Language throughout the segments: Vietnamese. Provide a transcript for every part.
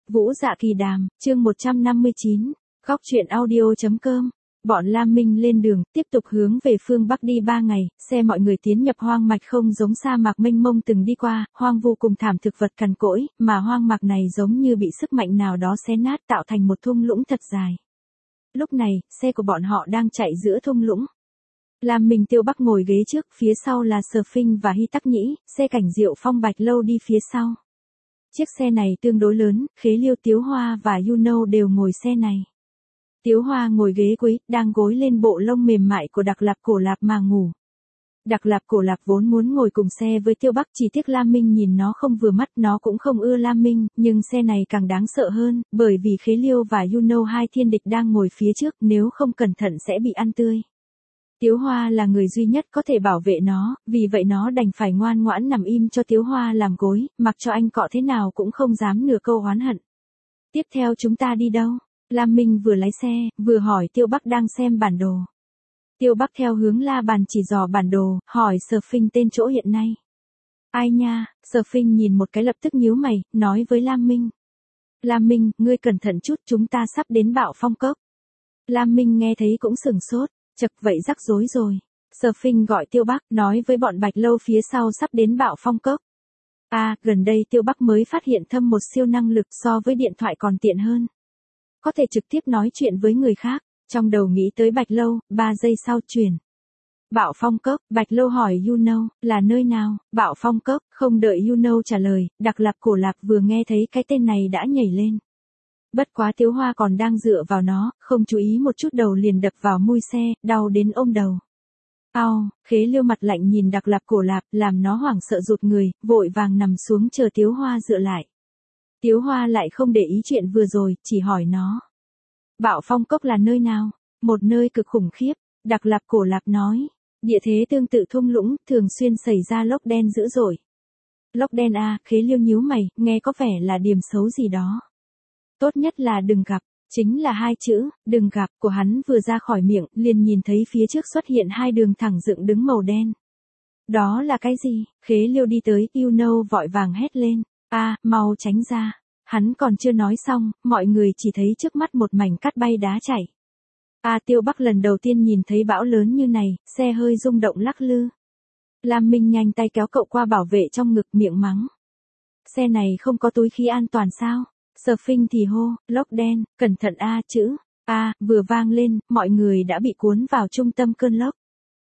Vũ Dạ Kỳ Đàm, chương 159, Góc truyện audio.com. Bọn Lam Minh lên đường, tiếp tục hướng về phương Bắc đi 3 ngày, xe mọi người tiến nhập hoang mạc không giống sa mạc mênh mông từng đi qua, hoang vu cùng thảm thực vật cằn cỗi, mà hoang mạc này giống như bị sức mạnh nào đó xé nát tạo thành một thung lũng thật dài. Lúc này, xe của bọn họ đang chạy giữa thung lũng. Lam Minh Tiêu Bắc ngồi ghế trước, phía sau là Sở Phinh và Hy Tắc Nhĩ, xe Cảnh Diệu Phong Bạch Lâu đi phía sau. Chiếc xe này tương đối lớn, Khế Liêu Tiếu Hoa và Yuno đều ngồi xe này. Tiếu Hoa ngồi ghế cuối, đang gối lên bộ lông mềm mại của Đặc Lạp Cổ Lạp mà ngủ. Đặc Lạp Cổ Lạp vốn muốn ngồi cùng xe với Tiêu Bắc, chỉ tiếc Lam Minh nhìn nó không vừa mắt, nó cũng không ưa Lam Minh, nhưng xe này càng đáng sợ hơn, bởi vì Khế Liêu và Yuno hai thiên địch đang ngồi phía trước, nếu không cẩn thận sẽ bị ăn tươi. Tiếu Hoa là người duy nhất có thể bảo vệ nó, vì vậy nó đành phải ngoan ngoãn nằm im cho Tiếu Hoa làm gối, mặc cho anh cọ thế nào cũng không dám nửa câu oán hận. Tiếp theo chúng ta đi đâu? Lam Minh vừa lái xe, vừa hỏi Tiêu Bắc đang xem bản đồ. Tiêu Bắc theo hướng la bàn chỉ dò bản đồ, hỏi Sở Phinh tên chỗ hiện nay. Ai nha, Sở Phinh nhìn một cái lập tức nhíu mày, nói với Lam Minh. Lam Minh, ngươi cẩn thận chút, chúng ta sắp đến Bạo Phong Cốc. Lam Minh nghe thấy cũng sửng sốt, chật vậy rắc rối rồi. Sở Phinh gọi Tiêu Bắc, nói với bọn Bạch Lâu phía sau sắp đến Bạo Phong Cốc. Gần đây Tiêu Bắc mới phát hiện thâm một siêu năng lực so với điện thoại còn tiện hơn. Có thể trực tiếp nói chuyện với người khác, trong đầu nghĩ tới Bạch Lâu, 3 giây sau truyền. Bạo Phong Cốc, Bạch Lâu hỏi Yuno, là nơi nào? Bạo Phong Cốc, không đợi Yuno trả lời, Đặc Lạp Cổ Lạp vừa nghe thấy cái tên này đã nhảy lên. Bất quá Tiếu Hoa còn đang dựa vào nó, không chú ý một chút đầu liền đập vào mui xe, đau đến ôm đầu. Khế Liêu mặt lạnh nhìn Đặc Lạp Cổ Lạp, làm nó hoảng sợ rụt người, vội vàng nằm xuống chờ Tiếu Hoa dựa lại. Tiếu Hoa lại không để ý chuyện vừa rồi, chỉ hỏi nó. Bạo Phong Cốc là nơi nào? Một nơi cực khủng khiếp, Đặc Lạp Cổ Lạp nói. Địa thế tương tự thung lũng, thường xuyên xảy ra lốc đen dữ dội. Lốc đen Khế Liêu nhíu mày, nghe có vẻ là điểm xấu gì đó. Tốt nhất là đừng gặp, chính là 2 chữ, đừng gặp của hắn vừa ra khỏi miệng, liền nhìn thấy phía trước xuất hiện 2 đường thẳng dựng đứng màu đen. Đó là cái gì? Khế Liêu đi tới, Yuno vội vàng hét lên. Mau tránh ra. Hắn còn chưa nói xong, mọi người chỉ thấy trước mắt một mảnh cát bay đá chảy. Tiêu Bắc lần đầu tiên nhìn thấy bão lớn như này, xe hơi rung động lắc lư. Lam Minh nhanh tay kéo cậu qua bảo vệ trong ngực, miệng mắng. Xe này không có túi khí an toàn sao? Sở Phinh thì hô, lốc đen, cẩn thận chữ vừa vang lên, mọi người đã bị cuốn vào trung tâm cơn lốc.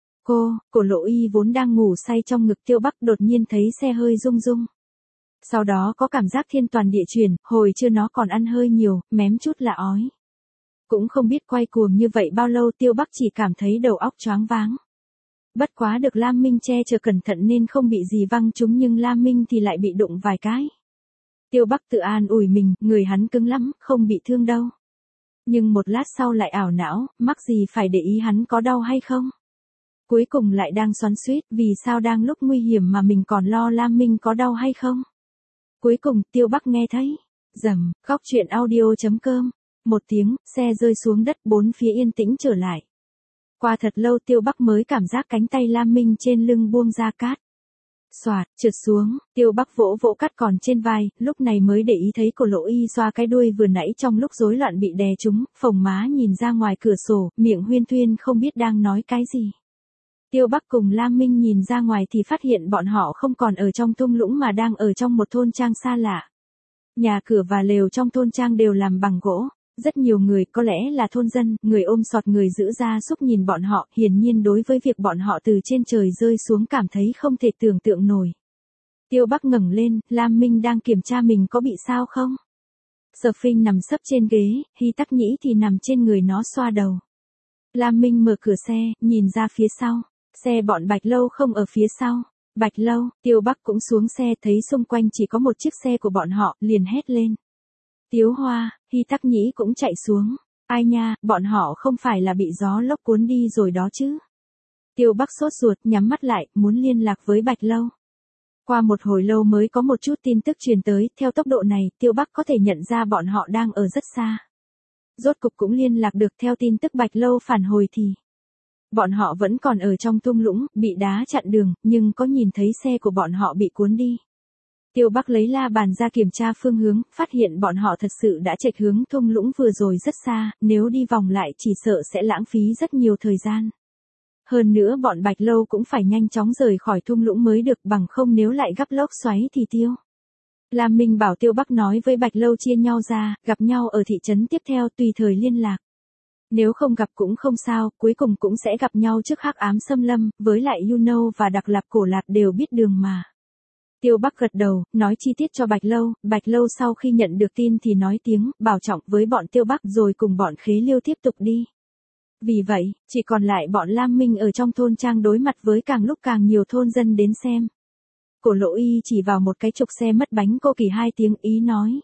Cổ Lộ Y vốn đang ngủ say trong ngực Tiêu Bắc đột nhiên thấy xe hơi rung rung. Sau đó có cảm giác thiên toàn địa chuyển, hồi trưa nó còn ăn hơi nhiều, mém chút là ói. Cũng không biết quay cuồng như vậy bao lâu, Tiêu Bắc chỉ cảm thấy đầu óc choáng váng. Bất quá được Lam Minh che chở cẩn thận nên không bị gì văng trúng, nhưng Lam Minh thì lại bị đụng vài cái. Tiêu Bắc tự an ủi mình, người hắn cứng lắm, không bị thương đâu. Nhưng một lát sau lại ảo não, mắc gì phải để ý hắn có đau hay không. Cuối cùng lại đang xoắn xuýt, vì sao đang lúc nguy hiểm mà mình còn lo Lam Minh có đau hay không. Cuối cùng, Tiêu Bắc nghe thấy. Rầm, Góc truyện audio.com. Một tiếng, xe rơi xuống đất, bốn phía yên tĩnh trở lại. Qua thật lâu Tiêu Bắc mới cảm giác cánh tay Lam Minh trên lưng buông ra cát. Xoạt, trượt xuống, Tiêu Bắc vỗ vỗ cát còn trên vai, lúc này mới để ý thấy Cổ Lộ Y xoa cái đuôi vừa nãy trong lúc rối loạn bị đè trúng, phồng má nhìn ra ngoài cửa sổ, miệng huyên thuyên không biết đang nói cái gì. Tiêu Bắc cùng Lam Minh nhìn ra ngoài thì phát hiện bọn họ không còn ở trong thung lũng mà đang ở trong một thôn trang xa lạ. Nhà cửa và lều trong thôn trang đều làm bằng gỗ. Rất nhiều người, có lẽ là thôn dân, người ôm sọt người giữ gia súc nhìn bọn họ, hiển nhiên đối với việc bọn họ từ trên trời rơi xuống cảm thấy không thể tưởng tượng nổi. Tiêu Bắc ngẩng lên, Lam Minh đang kiểm tra mình có bị sao không. Sở Phinh nằm sấp trên ghế, Hy Tắc Nhĩ thì nằm trên người nó xoa đầu. Lam Minh mở cửa xe, nhìn ra phía sau, xe bọn Bạch Lâu không ở phía sau. Bạch Lâu, Tiêu Bắc cũng xuống xe, thấy xung quanh chỉ có một chiếc xe của bọn họ, liền hét lên. Tiếu Hoa, Hy Tắc Nhĩ cũng chạy xuống. Ai nha, bọn họ không phải là bị gió lốc cuốn đi rồi đó chứ. Tiêu Bắc sốt ruột, nhắm mắt lại, muốn liên lạc với Bạch Lâu. Qua một hồi lâu mới có một chút tin tức truyền tới, theo tốc độ này, Tiêu Bắc có thể nhận ra bọn họ đang ở rất xa. Rốt cục cũng liên lạc được, theo tin tức Bạch Lâu phản hồi thì. Bọn họ vẫn còn ở trong thung lũng, bị đá chặn đường, nhưng có nhìn thấy xe của bọn họ bị cuốn đi. Tiêu Bắc lấy la bàn ra kiểm tra phương hướng, phát hiện bọn họ thật sự đã chệch hướng thung lũng vừa rồi rất xa, nếu đi vòng lại chỉ sợ sẽ lãng phí rất nhiều thời gian. Hơn nữa bọn Bạch Lâu cũng phải nhanh chóng rời khỏi thung lũng mới được, bằng không nếu lại gặp lốc xoáy thì tiêu. Lam Minh bảo Tiêu Bắc nói với Bạch Lâu chia nhau ra, gặp nhau ở thị trấn tiếp theo tùy thời liên lạc. Nếu không gặp cũng không sao, cuối cùng cũng sẽ gặp nhau trước Hắc Ám Xâm Lâm, với lại Yuno và Đặc Lạp Cổ Lạp đều biết đường mà. Tiêu Bắc gật đầu, nói chi tiết cho Bạch Lâu sau khi nhận được tin thì nói tiếng, bảo trọng với bọn Tiêu Bắc rồi cùng bọn Khế Liêu tiếp tục đi. Vì vậy, chỉ còn lại bọn Lam Minh ở trong thôn trang đối mặt với càng lúc càng nhiều thôn dân đến xem. Cổ Lỗ Y chỉ vào một cái trục xe mất bánh cô kỳ 2 tiếng ý nói.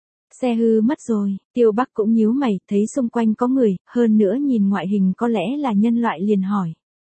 Xe hư mất rồi, Tiêu Bắc cũng nhíu mày, thấy xung quanh có người, hơn nữa nhìn ngoại hình có lẽ là nhân loại liền hỏi.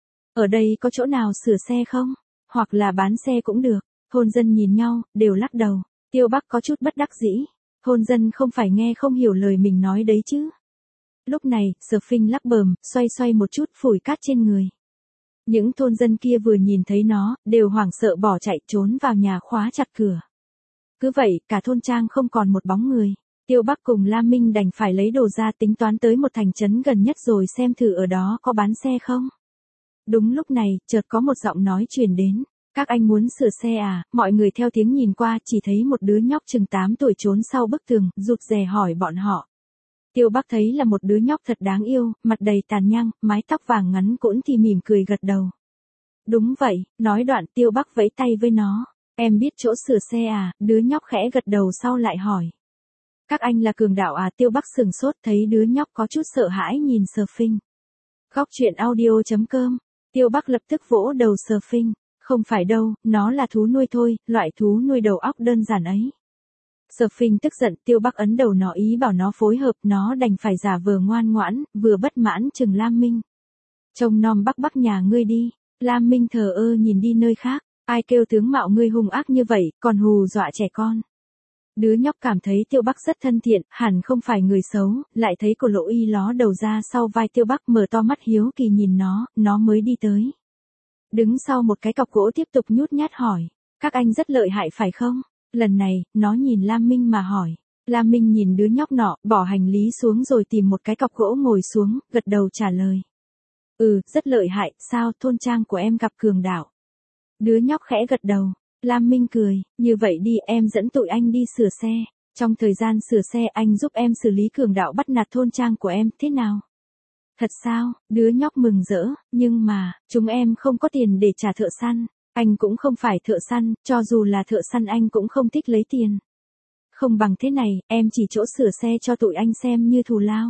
Ở đây có chỗ nào sửa xe không? Hoặc là bán xe cũng được. Thôn dân nhìn nhau, đều lắc đầu. Tiêu Bắc có chút bất đắc dĩ. Thôn dân không phải nghe không hiểu lời mình nói đấy chứ. Lúc này, Sở Phinh lắc bờm, xoay một chút phủi cát trên người. Những thôn dân kia vừa nhìn thấy nó, đều hoảng sợ bỏ chạy trốn vào nhà khóa chặt cửa. Cứ vậy, cả thôn trang không còn một bóng người. Tiêu Bắc cùng Lam Minh đành phải lấy đồ ra tính toán tới một thành trấn gần nhất rồi xem thử ở đó có bán xe không. Đúng lúc này, chợt có một giọng nói truyền đến. Các anh muốn sửa xe à? Mọi người theo tiếng nhìn qua, chỉ thấy một đứa nhóc chừng 8 tuổi trốn sau bức tường, rụt rè hỏi bọn họ. Tiêu Bắc thấy là một đứa nhóc thật đáng yêu, mặt đầy tàn nhang, mái tóc vàng ngắn cũn thì mỉm cười gật đầu. Đúng vậy, nói đoạn Tiêu Bắc vẫy tay với nó. Em biết chỗ sửa xe à? Đứa nhóc khẽ gật đầu sau lại hỏi. Các anh là cường đạo à? Tiêu Bắc sửng sốt thấy đứa nhóc có chút sợ hãi nhìn Sở Phinh. Góc truyện audio.com. Tiêu Bắc lập tức vỗ đầu Sở Phinh. Không phải đâu, nó là thú nuôi thôi, loại thú nuôi đầu óc đơn giản ấy. Sở Phinh tức giận, Tiêu Bắc ấn đầu nó ý bảo nó phối hợp, nó đành phải giả vờ ngoan ngoãn, vừa bất mãn chừng Lam Minh. Trông nom Bắc nhà ngươi đi. Lam Minh thờ ơ nhìn đi nơi khác. Ai kêu tướng mạo ngươi hung ác như vậy, còn hù dọa trẻ con. Đứa nhóc cảm thấy Tiêu Bắc rất thân thiện, hẳn không phải người xấu, lại thấy Cổ Lỗ Y ló đầu ra sau vai Tiêu Bắc mở to mắt hiếu kỳ nhìn nó mới đi tới. Đứng sau một cái cọc gỗ tiếp tục nhút nhát hỏi. Các anh rất lợi hại phải không? Lần này, nó nhìn Lam Minh mà hỏi. Lam Minh nhìn đứa nhóc nọ, bỏ hành lý xuống rồi tìm một cái cọc gỗ ngồi xuống, gật đầu trả lời. Rất lợi hại, sao thôn trang của em gặp cường đạo? Đứa nhóc khẽ gật đầu. Lam Minh cười, như vậy đi em dẫn tụi anh đi sửa xe. Trong thời gian sửa xe anh giúp em xử lý cường đạo bắt nạt thôn trang của em, thế nào? Thật sao? Đứa nhóc mừng rỡ, nhưng mà, chúng em không có tiền để trả thợ săn. Anh cũng không phải thợ săn, cho dù là thợ săn anh cũng không thích lấy tiền. Không bằng thế này, em chỉ chỗ sửa xe cho tụi anh xem như thù lao.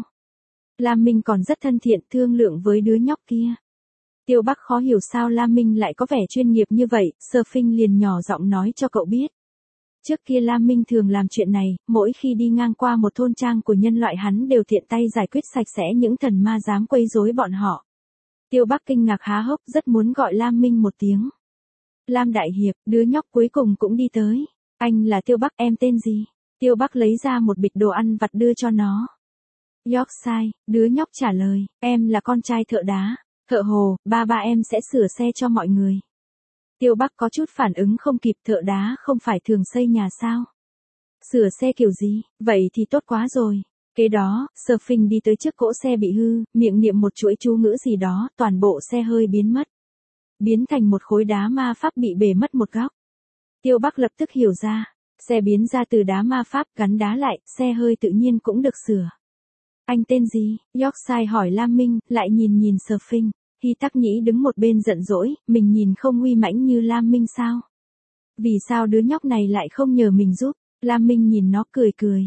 Lam Minh còn rất thân thiện thương lượng với đứa nhóc kia. Tiêu Bắc khó hiểu sao Lam Minh lại có vẻ chuyên nghiệp như vậy, Sở Phinh liền nhỏ giọng nói cho cậu biết. Trước kia Lam Minh thường làm chuyện này, mỗi khi đi ngang qua một thôn trang của nhân loại hắn đều tiện tay giải quyết sạch sẽ những thần ma dám quấy rối bọn họ. Tiêu Bắc kinh ngạc há hốc rất muốn gọi Lam Minh một tiếng. Lam Đại Hiệp, đứa nhóc cuối cùng cũng đi tới. Anh là Tiêu Bắc, em tên gì? Tiêu Bắc lấy ra một bịch đồ ăn vặt đưa cho nó. Yorkshire, đứa nhóc trả lời, em là con trai thợ đá. Thợ hồ, ba em sẽ sửa xe cho mọi người. Tiêu Bắc có chút phản ứng không kịp, thợ đá không phải thường xây nhà sao? Sửa xe kiểu gì? Vậy thì tốt quá rồi. Kế đó, Sở Phinh đi tới trước cỗ xe bị hư, miệng niệm một chuỗi chú ngữ gì đó, toàn bộ xe hơi biến mất. Biến thành một khối đá ma pháp bị bể mất một góc. Tiêu Bắc lập tức hiểu ra. Xe biến ra từ đá ma pháp gắn đá lại, xe hơi tự nhiên cũng được sửa. Anh tên gì? Yorkshire hỏi Lam Minh, lại nhìn Sở Phinh. Hy Tắc Nhĩ đứng một bên giận dỗi, mình nhìn không uy mãnh như Lam Minh sao? Vì sao đứa nhóc này lại không nhờ mình giúp? Lam Minh nhìn nó cười.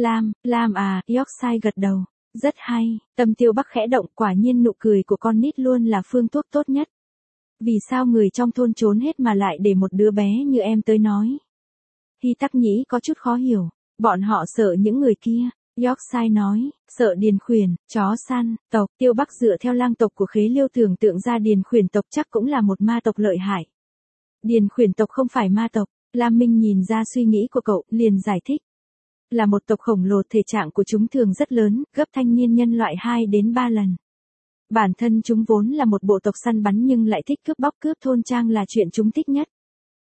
Lam à, Yorkshire gật đầu. Rất hay, tâm Tiêu Bắc khẽ động, quả nhiên nụ cười của con nít luôn là phương thuốc tốt nhất. Vì sao người trong thôn trốn hết mà lại để một đứa bé như em tới nói? Hy Tắc Nhĩ có chút khó hiểu, bọn họ sợ những người kia. Yorkshire nói, sợ Điền Khuyển, chó săn, tộc. Tiêu Bắc dựa theo lang tộc của Khế Liêu tưởng tượng ra Điền Khuyển tộc chắc cũng là một ma tộc lợi hại. Điền Khuyển tộc không phải ma tộc. Lam Minh nhìn ra suy nghĩ của cậu, liền giải thích. Là một tộc khổng lồ, thể trạng của chúng thường rất lớn, gấp thanh niên nhân loại 2 đến 3 lần. Bản thân chúng vốn là một bộ tộc săn bắn nhưng lại thích cướp bóc cướp thôn trang là chuyện chúng thích nhất.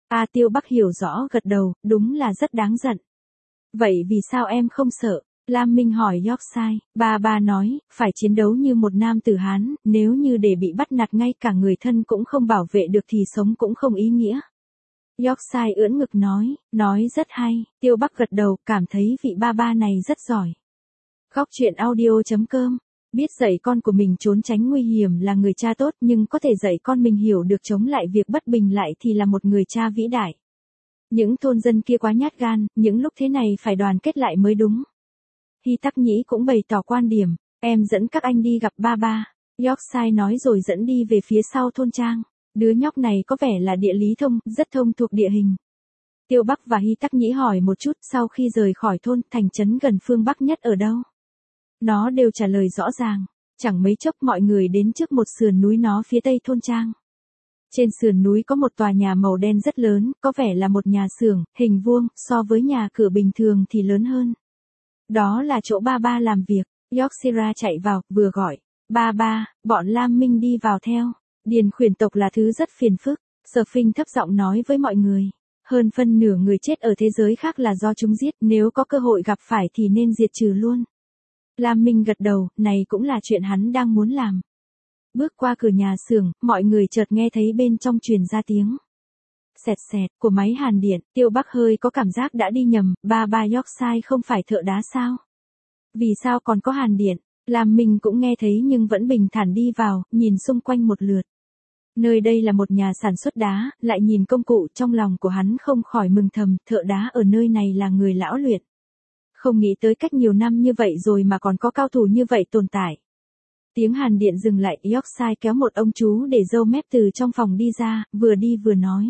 Tiêu Bắc hiểu rõ gật đầu, đúng là rất đáng giận. Vậy vì sao em không sợ? Lam Minh hỏi Yorkshire, ba nói, phải chiến đấu như một nam tử Hán, nếu như để bị bắt nạt ngay cả người thân cũng không bảo vệ được thì sống cũng không ý nghĩa. Yorkshire ưỡn ngực nói rất hay, Tiêu Bắc gật đầu, cảm thấy vị ba này rất giỏi. Góc truyện audio.com, biết dạy con của mình trốn tránh nguy hiểm là người cha tốt nhưng có thể dạy con mình hiểu được chống lại việc bất bình lại thì là một người cha vĩ đại. Những thôn dân kia quá nhát gan, những lúc thế này phải đoàn kết lại mới đúng. Hy Tắc Nhĩ cũng bày tỏ quan điểm, em dẫn các anh đi gặp ba. Yorkshire nói rồi dẫn đi về phía sau thôn trang. Đứa nhóc này có vẻ là địa lý thông, rất thông thuộc địa hình. Tiêu Bắc và Hy Tắc Nhĩ hỏi một chút sau khi rời khỏi thôn, thành trấn gần phương Bắc nhất ở đâu. Nó đều trả lời rõ ràng. Chẳng mấy chốc mọi người đến trước một sườn núi nó phía tây thôn trang. Trên sườn núi có một tòa nhà màu đen rất lớn, có vẻ là một nhà xưởng, hình vuông, so với nhà cửa bình thường thì lớn hơn. Đó là chỗ ba làm việc. Yorkshire chạy vào, vừa gọi. Ba, bọn Lam Minh đi vào theo. Điền khuyển tộc là thứ rất phiền phức. Sở Phinh thấp giọng nói với mọi người. Hơn phân nửa người chết ở thế giới khác là do chúng giết, nếu có cơ hội gặp phải thì nên diệt trừ luôn. Lam Minh gật đầu, này cũng là chuyện hắn đang muốn làm. Bước qua cửa nhà xưởng, mọi người chợt nghe thấy bên trong truyền ra tiếng xẹt xẹt của máy hàn điện. Tiêu Bắc hơi có cảm giác đã đi nhầm, ba Yorkshire không phải thợ đá sao? Vì sao còn có hàn điện? Lam Minh cũng nghe thấy nhưng vẫn bình thản đi vào, nhìn xung quanh một lượt. Nơi đây là một nhà sản xuất đá, lại nhìn công cụ, trong lòng của hắn không khỏi mừng thầm, thợ đá ở nơi này là người lão luyện. Không nghĩ tới cách nhiều năm như vậy rồi mà còn có cao thủ như vậy tồn tại. Tiếng hàn điện dừng lại, Yorkshire kéo một ông chú để râu mép từ trong phòng đi ra, vừa đi vừa nói.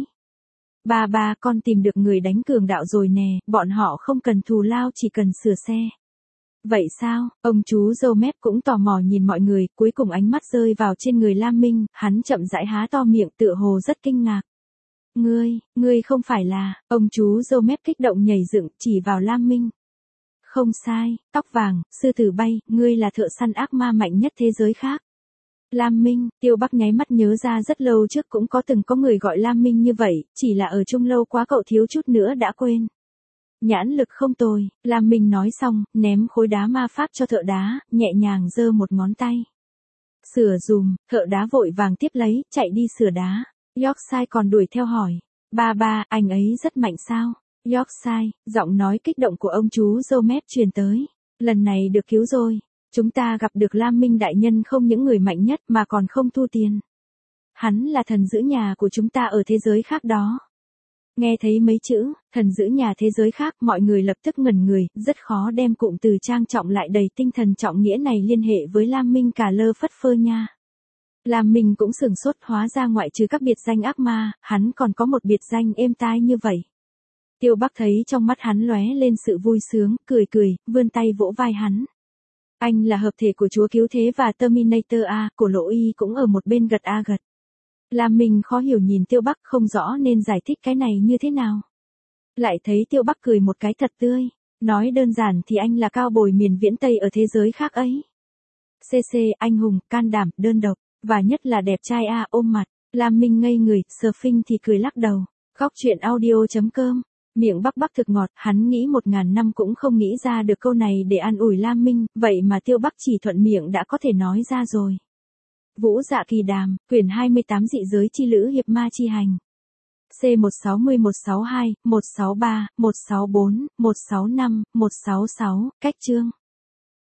Ba, con tìm được người đánh cường đạo rồi nè, bọn họ không cần thù lao chỉ cần sửa xe. Vậy sao? Ông chú râu mép cũng tò mò nhìn mọi người, cuối cùng ánh mắt rơi vào trên người Lam Minh, hắn chậm rãi há to miệng tựa hồ rất kinh ngạc. Ngươi không phải là, ông chú râu mép kích động nhảy dựng, chỉ vào Lam Minh. Không sai, tóc vàng, sư tử bay, ngươi là thợ săn ác ma mạnh nhất thế giới khác. Lam Minh, Tiêu Bắc nháy mắt nhớ ra rất lâu trước cũng từng có người gọi Lam Minh như vậy, chỉ là ở chung lâu quá cậu thiếu chút nữa đã quên. Nhãn lực không tồi, Lam Minh nói xong, ném khối đá ma pháp cho thợ đá, nhẹ nhàng giơ một ngón tay. Sửa dùm, thợ đá vội vàng tiếp lấy, chạy đi sửa đá. Yorkshire còn đuổi theo hỏi. Ba, anh ấy rất mạnh sao? Yorkshire, giọng nói kích động của ông chú râu mép truyền tới. Lần này được cứu rồi. Chúng ta gặp được Lam Minh đại nhân không những người mạnh nhất mà còn không thu tiền. Hắn là thần giữ nhà của chúng ta ở thế giới khác đó. Nghe thấy mấy chữ, thần giữ nhà thế giới khác, mọi người lập tức ngẩn người, rất khó đem cụm từ trang trọng lại đầy tinh thần trọng nghĩa này liên hệ với Lam Minh cả lơ phất phơ nha. Lam Minh cũng sửng sốt, hóa ra ngoại trừ các biệt danh ác ma, hắn còn có một biệt danh êm tai như vậy. Tiêu Bắc thấy trong mắt hắn lóe lên sự vui sướng, cười, vươn tay vỗ vai hắn. Anh là hợp thể của Chúa Cứu Thế và Terminator A, Cổ Lỗ Y cũng ở một bên gật a gật. Lam Minh khó hiểu nhìn Tiêu Bắc không rõ nên giải thích cái này như thế nào. Lại thấy Tiêu Bắc cười một cái thật tươi, nói đơn giản thì anh là cao bồi miền viễn Tây ở thế giới khác ấy. CC, anh hùng, can đảm, đơn độc, và nhất là đẹp trai a, ôm mặt. Lam Minh ngây người, Sở Phinh thì cười lắc đầu. Góc truyện audio.com, miệng Bắc thực ngọt, hắn nghĩ 1000 năm cũng không nghĩ ra được câu này để an ủi Lam Minh, vậy mà Tiêu Bắc chỉ thuận miệng đã có thể nói ra rồi. Vũ Dạ Kỳ Đàm, quyển 28 dị giới chi lữ hiệp ma chi hành. C160 162, 163, 164, 165, 166, cách chương.